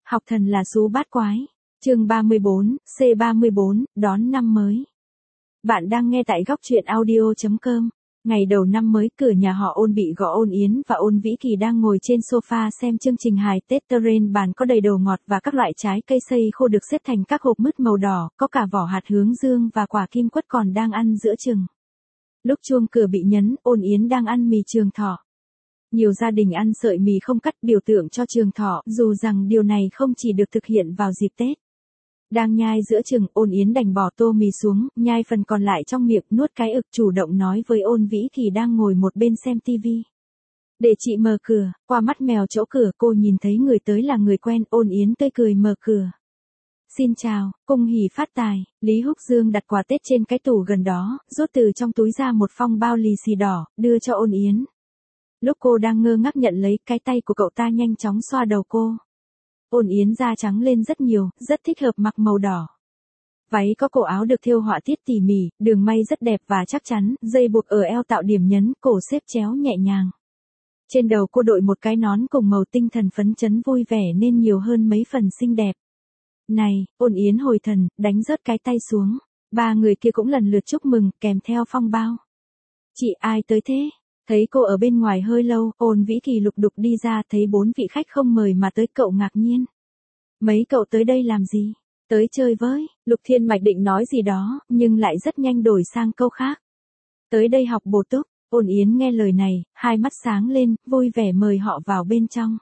Học thần là sú bát quái. Chương 34, C34, đón năm mới. Bạn đang nghe tại góc truyện audio.com. Ngày đầu năm mới, cửa nhà họ Ôn bị gõ. Ôn Yến và Ôn Vĩ Kỳ đang ngồi trên sofa xem chương trình hài Tết. Trên bàn có đầy đồ ngọt và các loại trái cây sây khô được xếp thành các hộp mứt màu đỏ, có cả vỏ hạt hướng dương và quả kim quất còn đang ăn giữa chừng. Lúc chuông cửa bị nhấn, Ôn Yến đang ăn mì Trường Thọ. Nhiều gia đình ăn sợi mì không cắt biểu tượng cho Trường Thọ, dù rằng điều này không chỉ được thực hiện vào dịp Tết. Đang nhai giữa chừng, Ôn Yến đành bỏ tô mì xuống, nhai phần còn lại trong miệng, nuốt cái ực, chủ động nói với Ôn Vĩ Kỳ đang ngồi một bên xem tivi. Để chị mở cửa. Qua mắt mèo chỗ cửa, cô nhìn thấy người tới là người quen. Ôn Yến tươi cười mở cửa. Xin chào, cung hỉ phát tài. Lý Húc Dương đặt quà Tết trên cái tủ gần đó, rút từ trong túi ra một phong bao lì xì đỏ, đưa cho Ôn Yến. Lúc cô đang ngơ ngác nhận lấy, cái tay của cậu ta nhanh chóng xoa đầu cô. Ôn Yến da trắng lên rất nhiều, rất thích hợp mặc màu đỏ. Váy có cổ áo được thêu họa tiết tỉ mỉ, đường may rất đẹp và chắc chắn, dây buộc ở eo tạo điểm nhấn, cổ xếp chéo nhẹ nhàng. Trên đầu cô đội một cái nón cùng màu tinh thần phấn chấn vui vẻ nên nhiều hơn mấy phần xinh đẹp. Này, Ôn Yến hồi thần, đánh rớt cái tay xuống. Ba người kia cũng lần lượt chúc mừng, kèm theo phong bao. Chị ai tới thế? Thấy cô ở bên ngoài hơi lâu, Ôn Vĩ Kỳ lục đục đi ra, thấy 4 vị khách không mời mà tới, cậu ngạc nhiên. Mấy cậu tới đây làm gì? Tới chơi với. Lục Thiên Mạch định nói gì đó, nhưng lại rất nhanh đổi sang câu khác. Tới đây học bổ túc. Ôn Yến nghe lời này, hai mắt sáng lên, vui vẻ mời họ vào bên trong.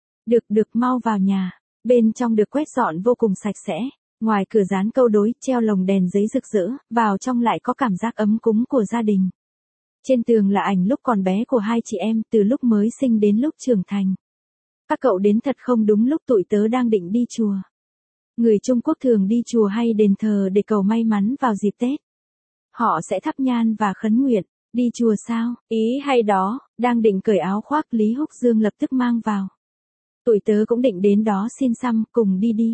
Được mau vào nhà. Bên trong được quét dọn vô cùng sạch sẽ. Ngoài cửa dán câu đối, treo lồng đèn giấy rực rỡ, vào trong lại có cảm giác ấm cúng của gia đình. Trên tường là ảnh lúc còn bé của hai chị em, từ lúc mới sinh đến lúc trưởng thành. Các cậu đến thật không đúng lúc tụi tớ đang định đi chùa. Người Trung Quốc thường đi chùa hay đền thờ để cầu may mắn vào dịp Tết. Họ sẽ thắp nhang và khấn nguyện. Đi chùa sao? Ý hay đó. Đang định cởi áo khoác, Lý Húc Dương lập tức mang vào. Tụi tớ cũng định đến đó xin xăm, cùng đi.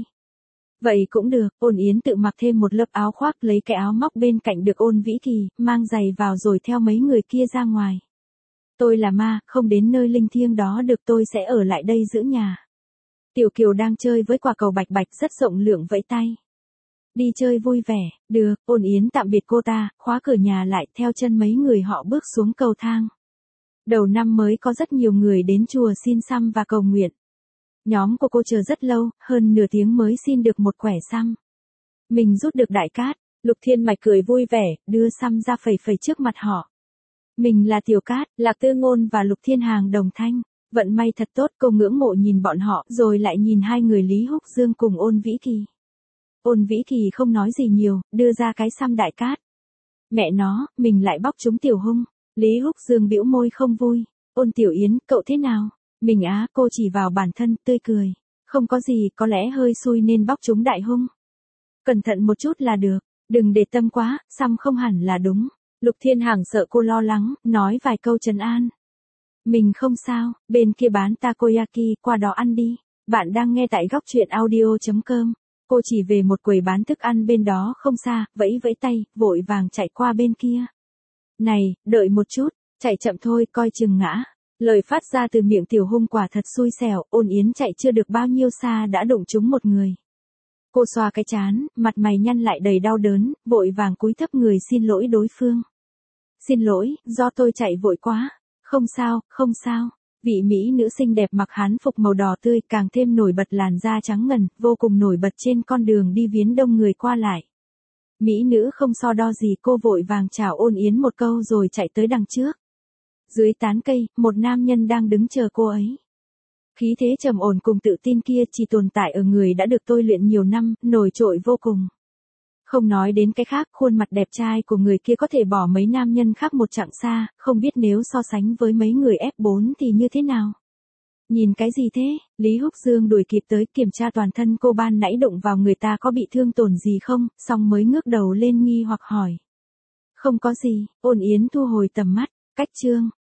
Vậy cũng được. Ôn Yến tự mặc thêm một lớp áo khoác, lấy cái áo móc bên cạnh được Ôn Vĩ Kỳ, mang giày vào rồi theo mấy người kia ra ngoài. Tôi là ma, không đến nơi linh thiêng đó được, tôi sẽ ở lại đây giữ nhà. Tiểu Kiều đang chơi với quả cầu bạch bạch rất rộng lượng vẫy tay. Đi chơi vui vẻ. Được. Ôn Yến tạm biệt cô ta, khóa cửa nhà lại, theo chân mấy người họ bước xuống cầu thang. Đầu năm mới có rất nhiều người đến chùa xin xăm và cầu nguyện. Nhóm của cô chờ rất lâu, hơn nửa tiếng mới xin được một quẻ xăm. Mình rút được đại cát. Lục Thiên Mạch cười vui vẻ, đưa xăm ra phẩy trước mặt họ. Mình là Tiểu Cát, Lạc Tư Ngôn và Lục Thiên Hàng đồng thanh. Vận may thật tốt, cô ngưỡng mộ nhìn bọn họ, rồi lại nhìn hai người Lý Húc Dương cùng Ôn Vĩ Kỳ. Ôn Vĩ Kỳ không nói gì nhiều, đưa ra cái xăm đại cát. Mẹ nó, mình lại bóc trúng Tiểu Hung. Lý Húc Dương bĩu môi không vui. Ôn Tiểu Yến, cậu thế nào? Mình á, cô chỉ vào bản thân, tươi cười. Không có gì, có lẽ hơi xui nên bóc trúng Đại Hung. Cẩn thận một chút là được, đừng để tâm quá, xăm không hẳn là đúng. Lục Thiên Hàng sợ cô lo lắng, nói vài câu trấn an. Mình không sao, bên kia bán takoyaki, qua đó ăn đi. Bạn đang nghe tại góc truyện audio.com. Cô chỉ về một quầy bán thức ăn bên đó không xa, vẫy tay, vội vàng chạy qua bên kia. Này, đợi một chút, chạy chậm thôi, coi chừng ngã. Lời phát ra từ miệng Tiểu Hung quả thật xui xẻo, Ôn Yến chạy chưa được bao nhiêu xa đã đụng trúng một người. Cô xoa cái trán, mặt mày nhăn lại đầy đau đớn, vội vàng cúi thấp người xin lỗi đối phương. Xin lỗi, do tôi chạy vội quá. Không sao. Vị mỹ nữ xinh đẹp mặc hán phục màu đỏ tươi càng thêm nổi bật, làn da trắng ngần, vô cùng nổi bật trên con đường đi viếng đông người qua lại. Mỹ nữ không so đo gì, cô vội vàng chào Ôn Yến một câu rồi chạy tới đằng trước. Dưới tán cây, một nam nhân đang đứng chờ cô ấy. Khí thế trầm ổn cùng tự tin kia chỉ tồn tại ở người đã được tôi luyện nhiều năm, nổi trội vô cùng. Không nói đến cái khác, khuôn mặt đẹp trai của người kia có thể bỏ mấy nam nhân khác một chặng xa, không biết nếu so sánh với mấy người F4 thì như thế nào. Nhìn cái gì thế? Lý Húc Dương đuổi kịp tới kiểm tra toàn thân cô, ban nãy đụng vào người ta có bị thương tổn gì không, xong mới ngước đầu lên nghi hoặc hỏi. Không có gì. Ôn Yến thu hồi tầm mắt. Cách chương.